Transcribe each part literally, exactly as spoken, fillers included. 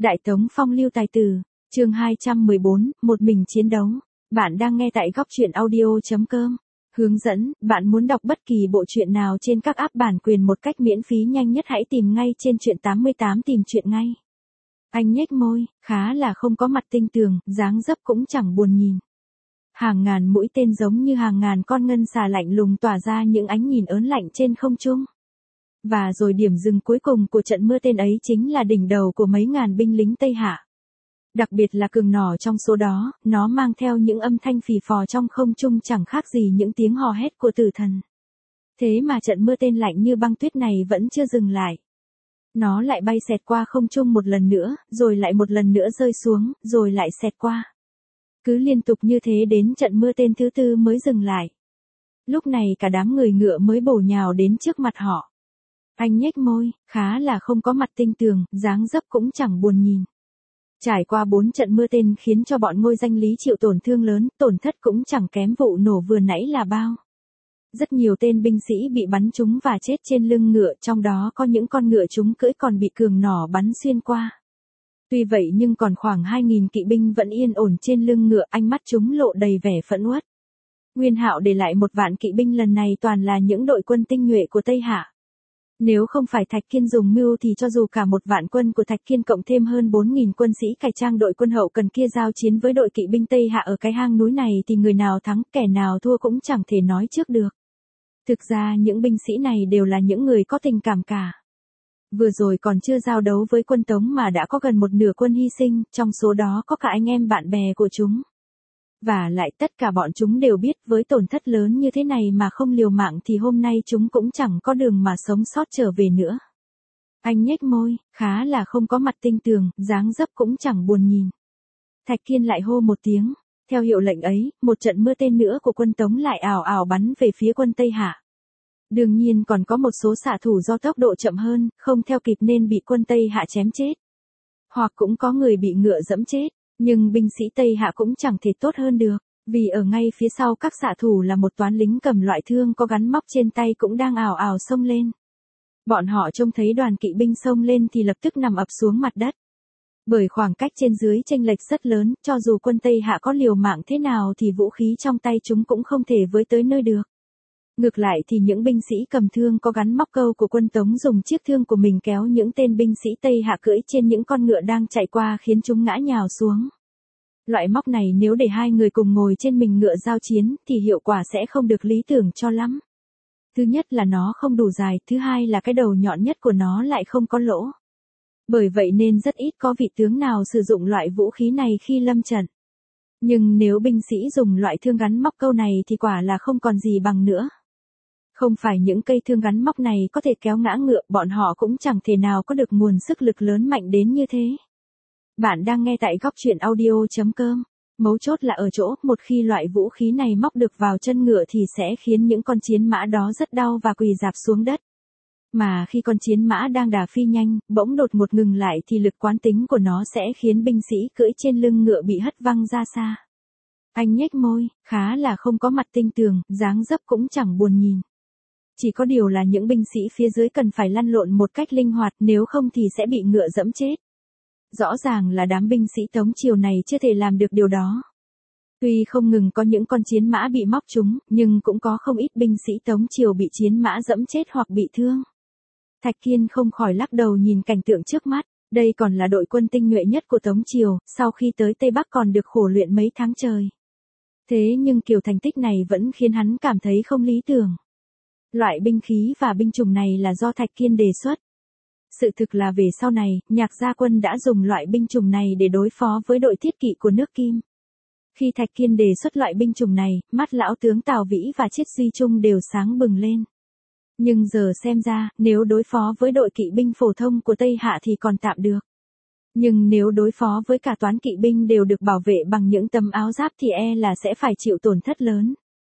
Đại Tống Phong Lưu Tài Tử, chương hai trăm mười bốn, một mình chiến đấu. Bạn đang nghe tại góc truyện audio chấm com. Hướng dẫn, bạn muốn đọc bất kỳ bộ truyện nào trên các app bản quyền một cách miễn phí nhanh nhất hãy tìm ngay trên truyện tám mươi tám tìm truyện ngay. Anh nhếch môi, khá là không có mặt tinh tường, dáng dấp cũng chẳng buồn nhìn. Hàng ngàn mũi tên giống như hàng ngàn con ngân xà lạnh lùng tỏa ra những ánh nhìn ớn lạnh trên không trung. Và rồi điểm dừng cuối cùng của trận mưa tên ấy chính là đỉnh đầu của mấy ngàn binh lính Tây Hạ. Đặc biệt là cường nỏ trong số đó, nó mang theo những âm thanh phì phò trong không trung chẳng khác gì những tiếng hò hét của tử thần. Thế mà trận mưa tên lạnh như băng tuyết này vẫn chưa dừng lại. Nó lại bay xẹt qua không trung một lần nữa, rồi lại một lần nữa rơi xuống, rồi lại xẹt qua. Cứ liên tục như thế đến trận mưa tên thứ tư mới dừng lại. Lúc này cả đám người ngựa mới bổ nhào đến trước mặt họ. Anh nhếch môi, khá là không có mặt tinh tường, dáng dấp cũng chẳng buồn nhìn. Trải qua bốn trận mưa tên khiến cho bọn Ngôi Danh Lý chịu tổn thương lớn, tổn thất cũng chẳng kém vụ nổ vừa nãy là bao. Rất nhiều tên binh sĩ bị bắn trúng và chết trên lưng ngựa, trong đó có những con ngựa chúng cưỡi còn bị cường nỏ bắn xuyên qua. Tuy vậy nhưng còn khoảng hai nghìn kỵ binh vẫn yên ổn trên lưng ngựa, ánh mắt chúng lộ đầy vẻ phẫn uất. Nguyên Hạo để lại một vạn kỵ binh lần này toàn là những đội quân tinh nhuệ của Tây Hạ. Nếu không phải Thạch Kiên dùng mưu thì cho dù cả một vạn quân của Thạch Kiên cộng thêm hơn bốn nghìn quân sĩ cải trang đội quân hậu cần kia giao chiến với đội kỵ binh Tây Hạ ở cái hang núi này thì người nào thắng kẻ nào thua cũng chẳng thể nói trước được. Thực ra những binh sĩ này đều là những người có tình cảm cả. Vừa rồi còn chưa giao đấu với quân Tống mà đã có gần một nửa quân hy sinh, trong số đó có cả anh em bạn bè của chúng. Và lại tất cả bọn chúng đều biết với tổn thất lớn như thế này mà không liều mạng thì hôm nay chúng cũng chẳng có đường mà sống sót trở về nữa. Anh nhếch môi, khá là không có mặt tinh tường, dáng dấp cũng chẳng buồn nhìn. Thạch Kiên lại hô một tiếng. Theo hiệu lệnh ấy, một trận mưa tên nữa của quân Tống lại ào ào bắn về phía quân Tây Hạ. Đương nhiên còn có một số xạ thủ do tốc độ chậm hơn, không theo kịp nên bị quân Tây Hạ chém chết. Hoặc cũng có người bị ngựa dẫm chết. Nhưng binh sĩ Tây Hạ cũng chẳng thể tốt hơn được, vì ở ngay phía sau các xạ thủ là một toán lính cầm loại thương có gắn móc trên tay cũng đang ào ào xông lên. Bọn họ trông thấy đoàn kỵ binh xông lên thì lập tức nằm ập xuống mặt đất. Bởi khoảng cách trên dưới chênh lệch rất lớn, cho dù quân Tây Hạ có liều mạng thế nào thì vũ khí trong tay chúng cũng không thể với tới nơi được. Ngược lại thì những binh sĩ cầm thương có gắn móc câu của quân Tống dùng chiếc thương của mình kéo những tên binh sĩ Tây Hạ cưỡi trên những con ngựa đang chạy qua khiến chúng ngã nhào xuống. Loại móc này nếu để hai người cùng ngồi trên mình ngựa giao chiến thì hiệu quả sẽ không được lý tưởng cho lắm. Thứ nhất là nó không đủ dài, thứ hai là cái đầu nhọn nhất của nó lại không có lỗ. Bởi vậy nên rất ít có vị tướng nào sử dụng loại vũ khí này khi lâm trận. Nhưng nếu binh sĩ dùng loại thương gắn móc câu này thì quả là không còn gì bằng nữa. Không phải những cây thương gắn móc này có thể kéo ngã ngựa, bọn họ cũng chẳng thể nào có được nguồn sức lực lớn mạnh đến như thế. Bạn đang nghe tại góc truyện audio chấm com. Mấu chốt là ở chỗ, một khi loại vũ khí này móc được vào chân ngựa thì sẽ khiến những con chiến mã đó rất đau và quỳ rạp xuống đất. Mà khi con chiến mã đang đà phi nhanh, bỗng đột ngột ngừng lại thì lực quán tính của nó sẽ khiến binh sĩ cưỡi trên lưng ngựa bị hất văng ra xa. Anh nhếch môi, khá là không có mặt tinh tường, dáng dấp cũng chẳng buồn nhìn. Chỉ có điều là những binh sĩ phía dưới cần phải lăn lộn một cách linh hoạt, nếu không thì sẽ bị ngựa dẫm chết. Rõ ràng là đám binh sĩ Tống triều này chưa thể làm được điều đó. Tuy không ngừng có những con chiến mã bị móc trúng, nhưng cũng có không ít binh sĩ Tống triều bị chiến mã dẫm chết hoặc bị thương. Thạch Kiên không khỏi lắc đầu nhìn cảnh tượng trước mắt, đây còn là đội quân tinh nhuệ nhất của Tống triều, sau khi tới Tây Bắc còn được khổ luyện mấy tháng trời. Thế nhưng kiểu thành tích này vẫn khiến hắn cảm thấy không lý tưởng. Loại binh khí và binh chủng này là do Thạch Kiên đề xuất. Sự thực là về sau này, Nhạc Gia Quân đã dùng loại binh chủng này để đối phó với đội thiết kỵ của nước Kim. Khi Thạch Kiên đề xuất loại binh chủng này, mắt lão tướng Tào Vĩ và Chiết Duy Trung đều sáng bừng lên. Nhưng giờ xem ra, nếu đối phó với đội kỵ binh phổ thông của Tây Hạ thì còn tạm được. Nhưng nếu đối phó với cả toán kỵ binh đều được bảo vệ bằng những tấm áo giáp thì e là sẽ phải chịu tổn thất lớn.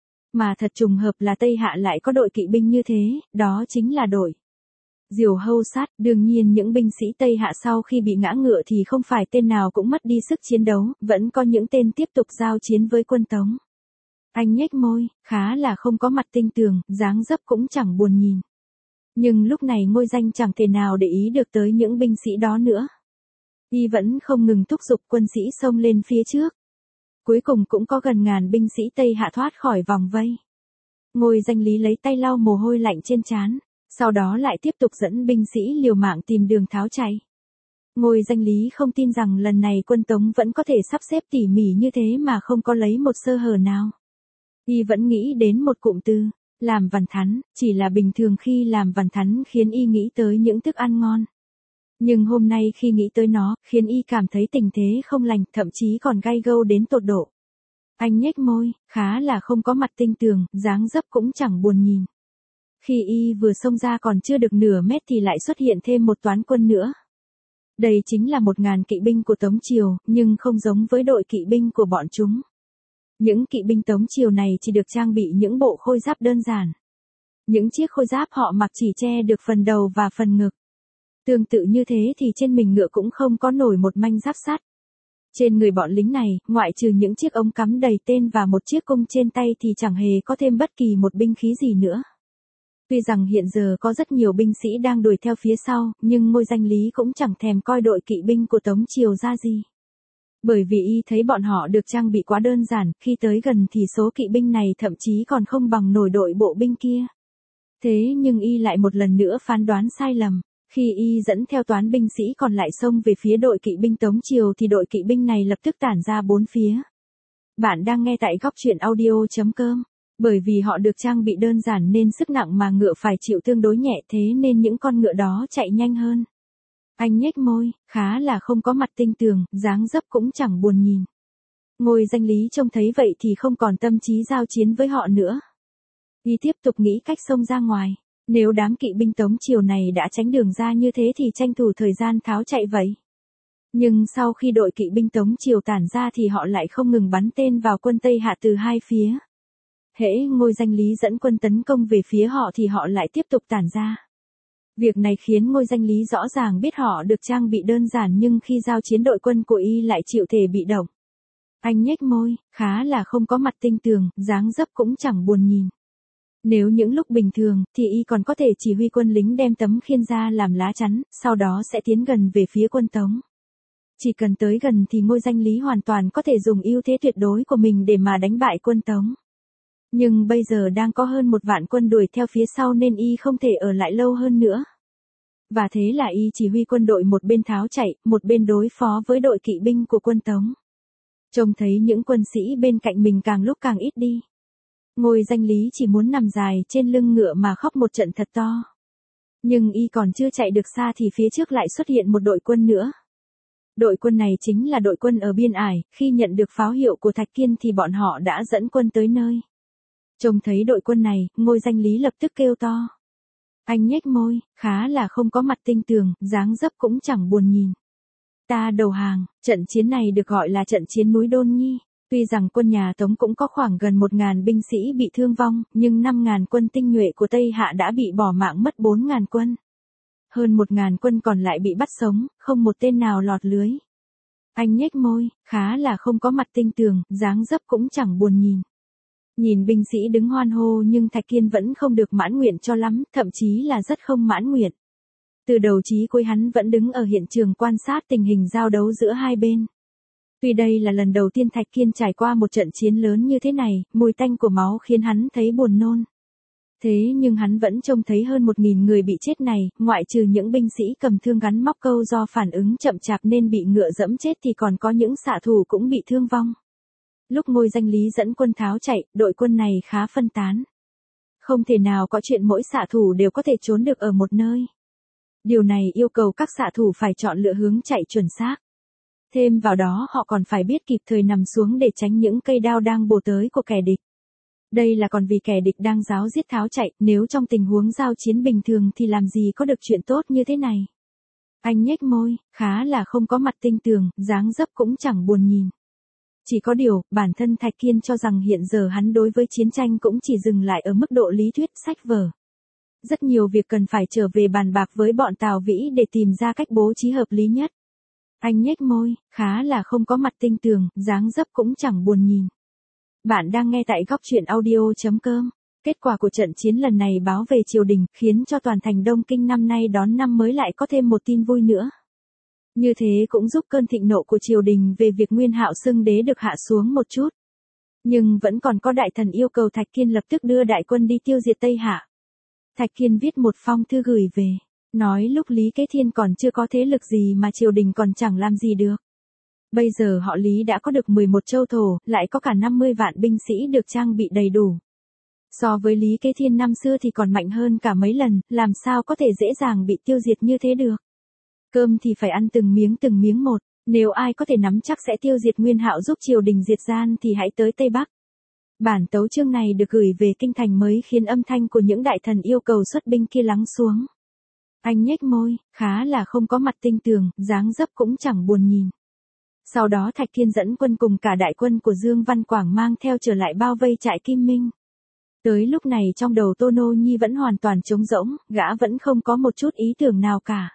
Mà thật trùng hợp là Tây Hạ lại có đội kỵ binh như thế, đó chính là đội Diều Hâu Sát. Đương nhiên những binh sĩ Tây Hạ sau khi bị ngã ngựa thì không phải tên nào cũng mất đi sức chiến đấu, vẫn có những tên tiếp tục giao chiến với quân Tống. Anh nhếch môi, khá là không có mặt tinh tường, dáng dấp cũng chẳng buồn nhìn. Nhưng lúc này Ngôi Danh chẳng thể nào để ý được tới những binh sĩ đó nữa. Y vẫn không ngừng thúc giục quân sĩ xông lên phía trước. Cuối cùng cũng có gần ngàn binh sĩ Tây Hạ thoát khỏi vòng vây. Ngôi danh lý lấy tay lau mồ hôi lạnh trên trán, sau đó lại tiếp tục dẫn binh sĩ liều mạng tìm đường tháo chạy. Ngôi danh lý không tin rằng lần này quân Tống vẫn có thể sắp xếp tỉ mỉ như thế mà không có lấy một sơ hở nào. Y vẫn nghĩ đến một cụm từ, làm vằn thắn, chỉ là bình thường khi làm vằn thắn khiến Y nghĩ tới những thức ăn ngon. Nhưng hôm nay khi nghĩ tới nó, khiến Y cảm thấy tình thế không lành, thậm chí còn gay gâu đến tột độ. Anh nhếch môi, khá là không có mặt tinh tường, dáng dấp cũng chẳng buồn nhìn. Khi Y vừa xông ra còn chưa được nửa mét thì lại xuất hiện thêm một toán quân nữa. Đây chính là một ngàn kỵ binh của Tống Triều, nhưng không giống với đội kỵ binh của bọn chúng. Những kỵ binh Tống Triều này chỉ được trang bị những bộ khôi giáp đơn giản. Những chiếc khôi giáp họ mặc chỉ che được phần đầu và phần ngực. Tương tự như thế thì trên mình ngựa cũng không có nổi một manh giáp sắt. Trên người bọn lính này, ngoại trừ những chiếc ống cắm đầy tên và một chiếc cung trên tay thì chẳng hề có thêm bất kỳ một binh khí gì nữa. Tuy rằng hiện giờ có rất nhiều binh sĩ đang đuổi theo phía sau, nhưng ngôi danh lý cũng chẳng thèm coi đội kỵ binh của Tống Triều ra gì. Bởi vì Y thấy bọn họ được trang bị quá đơn giản, khi tới gần thì số kỵ binh này thậm chí còn không bằng nổi đội bộ binh kia. Thế nhưng Y lại một lần nữa phán đoán sai lầm. Khi Y dẫn theo toán binh sĩ còn lại xông về phía đội kỵ binh Tống Triều thì đội kỵ binh này lập tức tản ra bốn phía. Bạn đang nghe tại góc truyện audio chấm com. Bởi vì họ được trang bị đơn giản nên sức nặng mà ngựa phải chịu tương đối nhẹ, thế nên những con ngựa đó chạy nhanh hơn. Anh nhếch môi, khá là không có mặt tinh tường, dáng dấp cũng chẳng buồn nhìn. Ngôi danh lý trông thấy vậy thì không còn tâm trí giao chiến với họ nữa. Y tiếp tục nghĩ cách xông ra ngoài. Nếu đám kỵ binh Tống Triều này đã tránh đường ra như thế thì tranh thủ thời gian tháo chạy vậy. Nhưng sau khi đội kỵ binh Tống Triều tản ra thì họ lại không ngừng bắn tên vào quân Tây Hạ từ hai phía. Hễ ngôi danh lý dẫn quân tấn công về phía họ thì họ lại tiếp tục tản ra. Việc này khiến ngôi danh lý rõ ràng biết họ được trang bị đơn giản nhưng khi giao chiến đội quân của Y lại chịu thể bị động. Anh nhếch môi, khá là không có mặt tinh tường, dáng dấp cũng chẳng buồn nhìn. Nếu những lúc bình thường thì Y còn có thể chỉ huy quân lính đem tấm khiên ra làm lá chắn, sau đó sẽ tiến gần về phía quân Tống. Chỉ cần tới gần thì ngôi danh lý hoàn toàn có thể dùng ưu thế tuyệt đối của mình để mà đánh bại quân Tống. Nhưng bây giờ đang có hơn một vạn quân đuổi theo phía sau nên Y không thể ở lại lâu hơn nữa. Và thế là Y chỉ huy quân đội một bên tháo chạy, một bên đối phó với đội kỵ binh của quân Tống. Trông thấy những quân sĩ bên cạnh mình càng lúc càng ít đi. Ngôi danh lý chỉ muốn nằm dài trên lưng ngựa mà khóc một trận thật to. Nhưng Y còn chưa chạy được xa thì phía trước lại xuất hiện một đội quân nữa. Đội quân này chính là đội quân ở biên ải, khi nhận được pháo hiệu của Thạch Kiên thì bọn họ đã dẫn quân tới nơi. Trông thấy đội quân này, ngôi danh lý lập tức kêu to. Anh nhếch môi, khá là không có mặt tinh tường, dáng dấp cũng chẳng buồn nhìn. Ta đầu hàng, trận chiến này được gọi là trận chiến núi Đôn Nhi. Tuy rằng quân nhà Tống cũng có khoảng gần một ngàn binh sĩ bị thương vong, nhưng năm ngàn quân tinh nhuệ của Tây Hạ đã bị bỏ mạng mất bốn ngàn quân. Hơn một ngàn quân còn lại bị bắt sống, không một tên nào lọt lưới. Anh nhếch môi, khá là không có mặt tinh tường, dáng dấp cũng chẳng buồn nhìn. Nhìn binh sĩ đứng hoan hô nhưng Thạch Kiên vẫn không được mãn nguyện cho lắm, thậm chí là rất không mãn nguyện. Từ đầu chí cuối hắn vẫn đứng ở hiện trường quan sát tình hình giao đấu giữa hai bên. Tuy đây là lần đầu tiên Thạch Kiên trải qua một trận chiến lớn như thế này, mùi tanh của máu khiến hắn thấy buồn nôn. Thế nhưng hắn vẫn trông thấy hơn một nghìn người bị chết này, ngoại trừ những binh sĩ cầm thương gắn móc câu do phản ứng chậm chạp nên bị ngựa dẫm chết thì còn có những xạ thủ cũng bị thương vong. Lúc ngôi danh lý dẫn quân tháo chạy, đội quân này khá phân tán. Không thể nào có chuyện mỗi xạ thủ đều có thể trốn được ở một nơi. Điều này yêu cầu các xạ thủ phải chọn lựa hướng chạy chuẩn xác. Thêm vào đó họ còn phải biết kịp thời nằm xuống để tránh những cây đao đang bổ tới của kẻ địch. Đây là còn vì kẻ địch đang ráo riết tháo chạy, nếu trong tình huống giao chiến bình thường thì làm gì có được chuyện tốt như thế này. Anh nhếch môi, khá là không có mặt tinh tường, dáng dấp cũng chẳng buồn nhìn. Chỉ có điều, bản thân Thạch Kiên cho rằng hiện giờ hắn đối với chiến tranh cũng chỉ dừng lại ở mức độ lý thuyết sách vở. Rất nhiều việc cần phải trở về bàn bạc với bọn Tào Vĩ để tìm ra cách bố trí hợp lý nhất. Anh nhếch môi, khá là không có mặt tinh tường, dáng dấp cũng chẳng buồn nhìn. Bạn đang nghe tại góc truyện audio chấm com. Kết quả của trận chiến lần này báo về triều đình, khiến cho toàn thành Đông Kinh năm nay đón năm mới lại có thêm một tin vui nữa. Như thế cũng giúp cơn thịnh nộ của triều đình về việc Nguyên Hạo xưng đế được hạ xuống một chút. Nhưng vẫn còn có đại thần yêu cầu Thạch Kiên lập tức đưa đại quân đi tiêu diệt Tây Hạ. Thạch Kiên viết một phong thư gửi về, nói lúc Lý Kế Thiên còn chưa có thế lực gì mà triều đình còn chẳng làm gì được. Bây giờ họ Lý đã có được mười một châu thổ, lại có cả năm mươi vạn binh sĩ được trang bị đầy đủ. So với Lý Kế Thiên năm xưa thì còn mạnh hơn cả mấy lần, làm sao có thể dễ dàng bị tiêu diệt như thế được. Cơm thì phải ăn từng miếng từng miếng một, nếu ai có thể nắm chắc sẽ tiêu diệt Nguyên Hạo giúp triều đình diệt gian thì hãy tới Tây Bắc. Bản tấu chương này được gửi về kinh thành mới khiến âm thanh của những đại thần yêu cầu xuất binh kia lắng xuống. Anh nhếch môi, khá là không có mặt tinh tường, dáng dấp cũng chẳng buồn nhìn. Sau đó Thạch Kiên dẫn quân cùng cả đại quân của Dương Văn Quảng mang theo trở lại bao vây trại Kim Minh. Tới lúc này trong đầu Tô Nô Nhi vẫn hoàn toàn trống rỗng, gã vẫn không có một chút ý tưởng nào cả.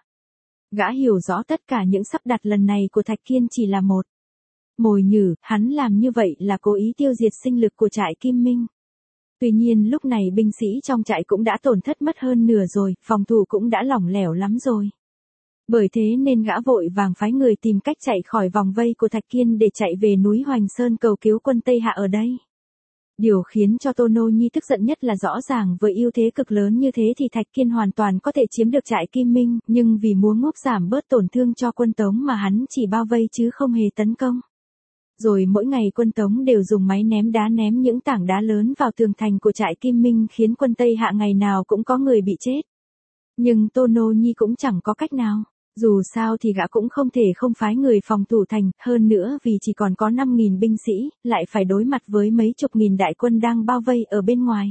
Gã hiểu rõ tất cả những sắp đặt lần này của Thạch Kiên chỉ là một mồi nhử, hắn làm như vậy là cố ý tiêu diệt sinh lực của trại Kim Minh. Tuy nhiên lúc này binh sĩ trong trại cũng đã tổn thất mất hơn nửa rồi, phòng thủ cũng đã lỏng lẻo lắm rồi. Bởi thế nên gã vội vàng phái người tìm cách chạy khỏi vòng vây của Thạch Kiên để chạy về núi Hoành Sơn cầu cứu quân Tây Hạ ở đây. Điều khiến cho Tô Nô Nhi tức giận nhất là rõ ràng với ưu thế cực lớn như thế thì Thạch Kiên hoàn toàn có thể chiếm được trại Kim Minh, nhưng vì muốn ngốc giảm bớt tổn thương cho quân Tống mà hắn chỉ bao vây chứ không hề tấn công. Rồi mỗi ngày quân Tống đều dùng máy ném đá ném những tảng đá lớn vào tường thành của trại Kim Minh khiến quân Tây Hạ ngày nào cũng có người bị chết. Nhưng Tô Nô Nhi cũng chẳng có cách nào. Dù sao thì gã cũng không thể không phái người phòng thủ thành, hơn nữa vì chỉ còn có năm nghìn binh sĩ, lại phải đối mặt với mấy chục nghìn đại quân đang bao vây ở bên ngoài.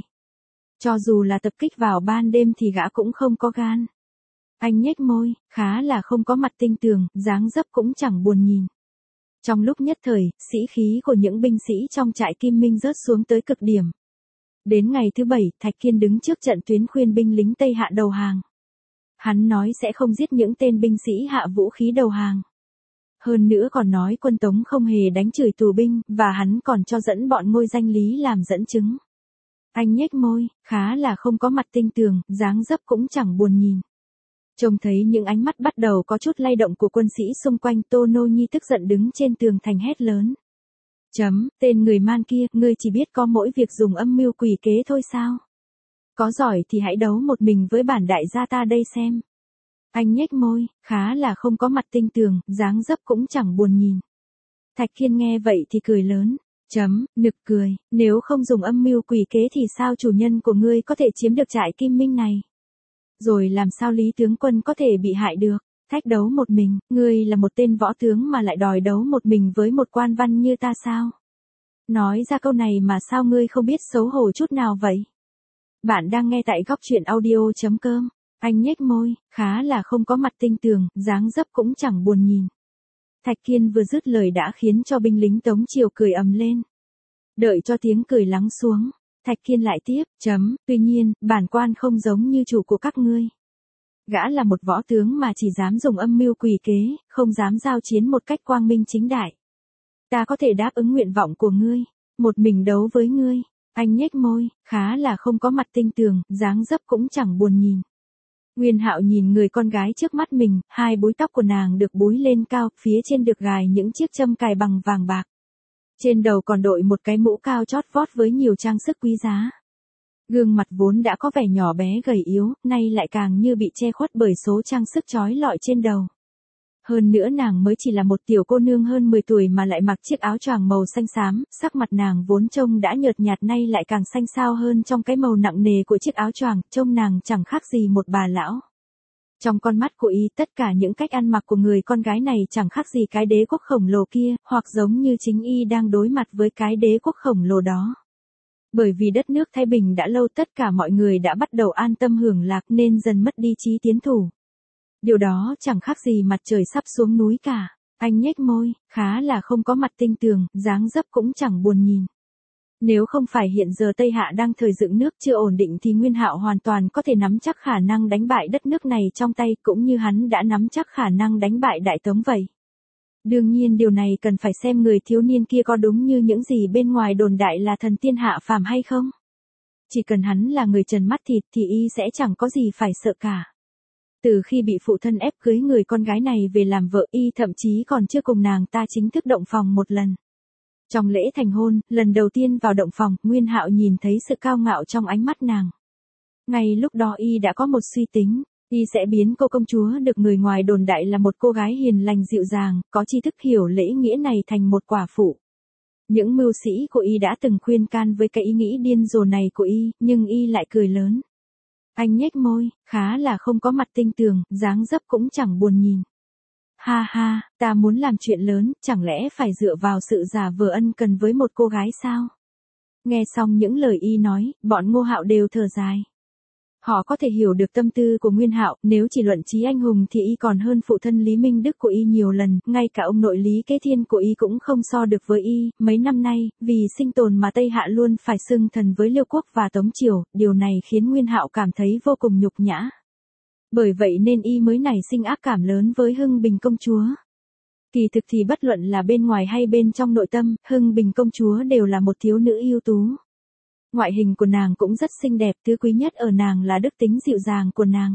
Cho dù là tập kích vào ban đêm thì gã cũng không có gan. Anh nhếch môi, khá là không có mặt tinh tường, dáng dấp cũng chẳng buồn nhìn. Trong lúc nhất thời, sĩ khí của những binh sĩ trong trại Kim Minh rớt xuống tới cực điểm. Đến ngày thứ bảy, Thạch Kiên đứng trước trận tuyến khuyên binh lính Tây Hạ đầu hàng. Hắn nói sẽ không giết những tên binh sĩ hạ vũ khí đầu hàng. Hơn nữa còn nói quân Tống không hề đánh chửi tù binh, và hắn còn cho dẫn bọn Ngôi Danh Lý làm dẫn chứng. Anh nhếch môi, khá là không có mặt tinh tường, dáng dấp cũng chẳng buồn nhìn. Trông thấy những ánh mắt bắt đầu có chút lay động của quân sĩ xung quanh, Tô Nô Nhi tức giận đứng trên tường thành hét lớn. Chấm, tên người man kia, ngươi chỉ biết có mỗi việc dùng âm mưu quỷ kế thôi sao? Có giỏi thì hãy đấu một mình với bản đại gia ta đây xem. Anh nhếch môi, khá là không có mặt tinh tường, dáng dấp cũng chẳng buồn nhìn. Thạch Kiên nghe vậy thì cười lớn. Chấm, nực cười, nếu không dùng âm mưu quỷ kế thì sao chủ nhân của ngươi có thể chiếm được trại Kim Minh này? Rồi làm sao Lý tướng quân có thể bị hại được? Thách đấu một mình, ngươi là một tên võ tướng mà lại đòi đấu một mình với một quan văn như ta sao? Nói ra câu này mà sao ngươi không biết xấu hổ chút nào vậy? Bạn đang nghe tại góc truyện audio.com. Anh nhếch môi, khá là không có mặt tinh tường, dáng dấp cũng chẳng buồn nhìn. Thạch Kiên vừa dứt lời đã khiến cho binh lính Tống Triều cười ầm lên. Đợi cho tiếng cười lắng xuống, Thạch Kiên lại tiếp, chấm, tuy nhiên, bản quan không giống như chủ của các ngươi. Gã là một võ tướng mà chỉ dám dùng âm mưu quỷ kế, không dám giao chiến một cách quang minh chính đại. Ta có thể đáp ứng nguyện vọng của ngươi, một mình đấu với ngươi. Anh nhếch môi, khá là không có mặt tinh tường, dáng dấp cũng chẳng buồn nhìn. Nguyên Hạo nhìn người con gái trước mắt mình, hai búi tóc của nàng được búi lên cao, phía trên được gài những chiếc châm cài bằng vàng bạc. Trên đầu còn đội một cái mũ cao chót vót với nhiều trang sức quý giá. Gương mặt vốn đã có vẻ nhỏ bé gầy yếu, nay lại càng như bị che khuất bởi số trang sức chói lọi trên đầu. Hơn nữa nàng mới chỉ là một tiểu cô nương hơn mười tuổi mà lại mặc chiếc áo choàng màu xanh xám, sắc mặt nàng vốn trông đã nhợt nhạt nay lại càng xanh xao hơn trong cái màu nặng nề của chiếc áo choàng, trông nàng chẳng khác gì một bà lão. Trong con mắt của y tất cả những cách ăn mặc của người con gái này chẳng khác gì cái đế quốc khổng lồ kia, hoặc giống như chính y đang đối mặt với cái đế quốc khổng lồ đó. Bởi vì đất nước Thái Bình đã lâu tất cả mọi người đã bắt đầu an tâm hưởng lạc nên dần mất đi chí tiến thủ. Điều đó chẳng khác gì mặt trời sắp xuống núi cả. Anh nhếch môi, khá là không có mặt tinh tường, dáng dấp cũng chẳng buồn nhìn. Nếu không phải hiện giờ Tây Hạ đang thời dựng nước chưa ổn định thì Nguyên Hạo hoàn toàn có thể nắm chắc khả năng đánh bại đất nước này trong tay, cũng như hắn đã nắm chắc khả năng đánh bại Đại Tống vậy. Đương nhiên điều này cần phải xem người thiếu niên kia có đúng như những gì bên ngoài đồn đại là thần tiên hạ phàm hay không. Chỉ cần hắn là người trần mắt thịt thì y sẽ chẳng có gì phải sợ cả. Từ khi bị phụ thân ép cưới người con gái này về làm vợ, y thậm chí còn chưa cùng nàng ta chính thức động phòng một lần. Trong lễ thành hôn, lần đầu tiên vào động phòng, Nguyên Hạo nhìn thấy sự cao ngạo trong ánh mắt nàng. Ngay lúc đó y đã có một suy tính, y sẽ biến cô công chúa được người ngoài đồn đại là một cô gái hiền lành dịu dàng, có tri thức hiểu lễ nghĩa này thành một quả phụ. Những mưu sĩ của y đã từng khuyên can với cái ý nghĩ điên rồ này của y, nhưng y lại cười lớn. Anh nhếch môi, khá là không có mặt tinh tường, dáng dấp cũng chẳng buồn nhìn. Ha ha, ta muốn làm chuyện lớn, chẳng lẽ phải dựa vào sự giả vờ ân cần với một cô gái sao? Nghe xong những lời y nói, bọn Ngô Hạo đều thở dài. Họ có thể hiểu được tâm tư của Nguyên Hạo, nếu chỉ luận trí anh hùng thì y còn hơn phụ thân Lý Minh Đức của y nhiều lần, ngay cả ông nội Lý Kế Thiên của y cũng không so được với y. Mấy năm nay, vì sinh tồn mà Tây Hạ luôn phải xưng thần với Liêu Quốc và Tống Triều, điều này khiến Nguyên Hạo cảm thấy vô cùng nhục nhã. Bởi vậy nên y mới nảy sinh ác cảm lớn với Hưng Bình công chúa. Kỳ thực thì bất luận là bên ngoài hay bên trong nội tâm, Hưng Bình công chúa đều là một thiếu nữ ưu tú. Ngoại hình của nàng cũng rất xinh đẹp, thứ quý nhất ở nàng là đức tính dịu dàng của nàng.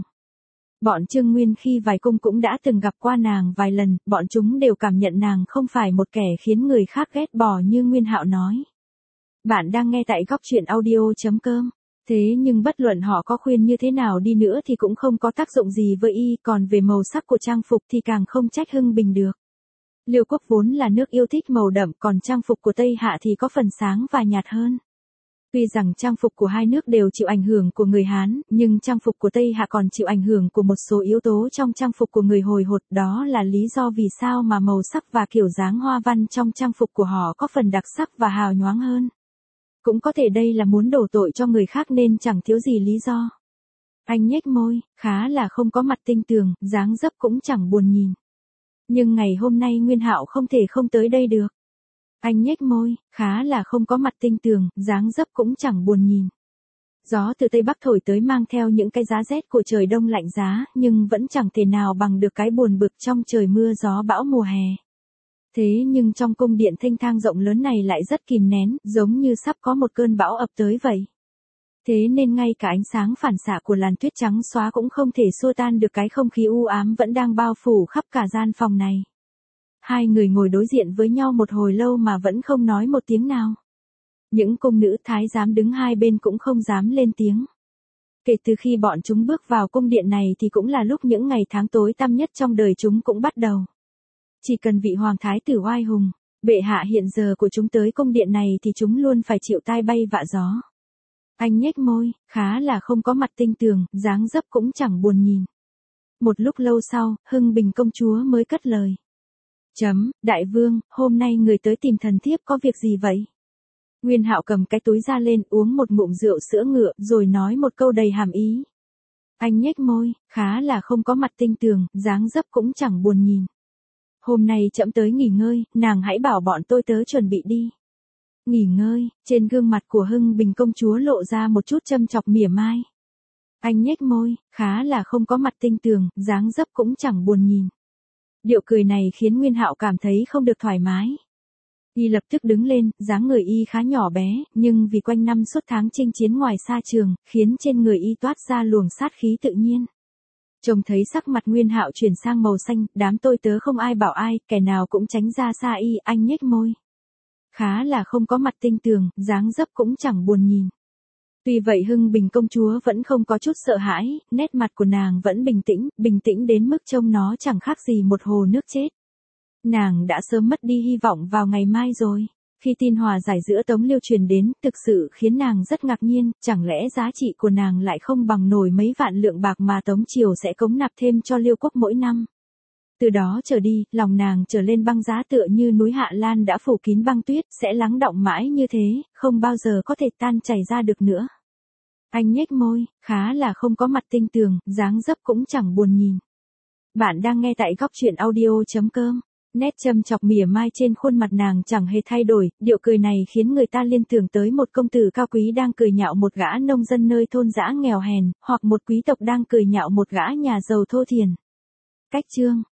Bọn Trương Nguyên khi vào cung cũng đã từng gặp qua nàng vài lần, bọn chúng đều cảm nhận nàng không phải một kẻ khiến người khác ghét bỏ như Nguyên Hạo nói. Bạn đang nghe tại góc truyện audio chấm com. Thế nhưng bất luận họ có khuyên như thế nào đi nữa thì cũng không có tác dụng gì với y, còn về màu sắc của trang phục thì càng không trách Hưng Bình được. Liêu Quốc vốn là nước yêu thích màu đậm, còn trang phục của Tây Hạ thì có phần sáng và nhạt hơn. Tuy rằng trang phục của hai nước đều chịu ảnh hưởng của người Hán, nhưng trang phục của Tây Hạ còn chịu ảnh hưởng của một số yếu tố trong trang phục của người Hồi Hột, đó là lý do vì sao mà màu sắc và kiểu dáng hoa văn trong trang phục của họ có phần đặc sắc và hào nhoáng hơn. Cũng có thể đây là muốn đổ tội cho người khác nên chẳng thiếu gì lý do. Anh nhếch môi, khá là không có mặt tinh tường, dáng dấp cũng chẳng buồn nhìn. Nhưng ngày hôm nay Nguyên Hạo không thể không tới đây được. Anh nhếch môi, khá là không có mặt tinh tường, dáng dấp cũng chẳng buồn nhìn. Gió từ Tây Bắc thổi tới mang theo những cái giá rét của trời đông lạnh giá, nhưng vẫn chẳng thể nào bằng được cái buồn bực trong trời mưa gió bão mùa hè. Thế nhưng trong cung điện thanh thang rộng lớn này lại rất kìm nén, giống như sắp có một cơn bão ập tới vậy. Thế nên ngay cả ánh sáng phản xạ của làn tuyết trắng xóa cũng không thể xua tan được cái không khí u ám vẫn đang bao phủ khắp cả gian phòng này. Hai người ngồi đối diện với nhau một hồi lâu mà vẫn không nói một tiếng nào. Những cung nữ thái giám đứng hai bên cũng không dám lên tiếng. Kể từ khi bọn chúng bước vào cung điện này thì cũng là lúc những ngày tháng tối tăm nhất trong đời chúng cũng bắt đầu. Chỉ cần vị hoàng thái tử oai hùng, bệ hạ hiện giờ của chúng tới cung điện này thì chúng luôn phải chịu tai bay vạ gió. Anh nhếch môi, khá là không có mặt tinh tường, dáng dấp cũng chẳng buồn nhìn. Một lúc lâu sau, Hưng Bình công chúa mới cất lời. Chấm, đại vương, hôm nay người tới tìm thần thiếp có việc gì vậy? Nguyên Hạo cầm cái túi ra lên uống một ngụm rượu sữa ngựa rồi nói một câu đầy hàm ý. Anh nhếch môi, khá là không có mặt tinh tường, dáng dấp cũng chẳng buồn nhìn. Hôm nay trẫm tới nghỉ ngơi, nàng hãy bảo bọn tôi tớ chuẩn bị đi. Nghỉ ngơi, trên gương mặt của Hưng Bình công chúa lộ ra một chút châm chọc mỉa mai. Anh nhếch môi, khá là không có mặt tinh tường, dáng dấp cũng chẳng buồn nhìn. Điệu cười này khiến Nguyên Hạo cảm thấy không được thoải mái. Y lập tức đứng lên, dáng người y khá nhỏ bé, nhưng vì quanh năm suốt tháng chinh chiến ngoài xa trường, khiến trên người y toát ra luồng sát khí tự nhiên. Trông thấy sắc mặt Nguyên Hạo chuyển sang màu xanh, đám tôi tớ không ai bảo ai, kẻ nào cũng tránh ra xa y, anh nhếch môi. Khá là không có mặt tinh tường, dáng dấp cũng chẳng buồn nhìn. Tuy vậy Hưng Bình công chúa vẫn không có chút sợ hãi, nét mặt của nàng vẫn bình tĩnh, bình tĩnh đến mức trông nó chẳng khác gì một hồ nước chết. Nàng đã sớm mất đi hy vọng vào ngày mai rồi. Khi tin hòa giải giữa Tống Liêu truyền đến, thực sự khiến nàng rất ngạc nhiên, chẳng lẽ giá trị của nàng lại không bằng nổi mấy vạn lượng bạc mà Tống Triều sẽ cống nạp thêm cho Liêu Quốc mỗi năm. Từ đó trở đi, lòng nàng trở lên băng giá tựa như núi Hạ Lan đã phủ kín băng tuyết, sẽ lắng đọng mãi như thế, không bao giờ có thể tan chảy ra được nữa. Anh nhếch môi, khá là không có mặt tinh tường, dáng dấp cũng chẳng buồn nhìn. Bạn đang nghe tại góc truyện audio chấm com. Nét châm chọc mỉa mai trên khuôn mặt nàng chẳng hề thay đổi, điệu cười này khiến người ta liên tưởng tới một công tử cao quý đang cười nhạo một gã nông dân nơi thôn dã nghèo hèn, hoặc một quý tộc đang cười nhạo một gã nhà giàu thô thiển. Cách chương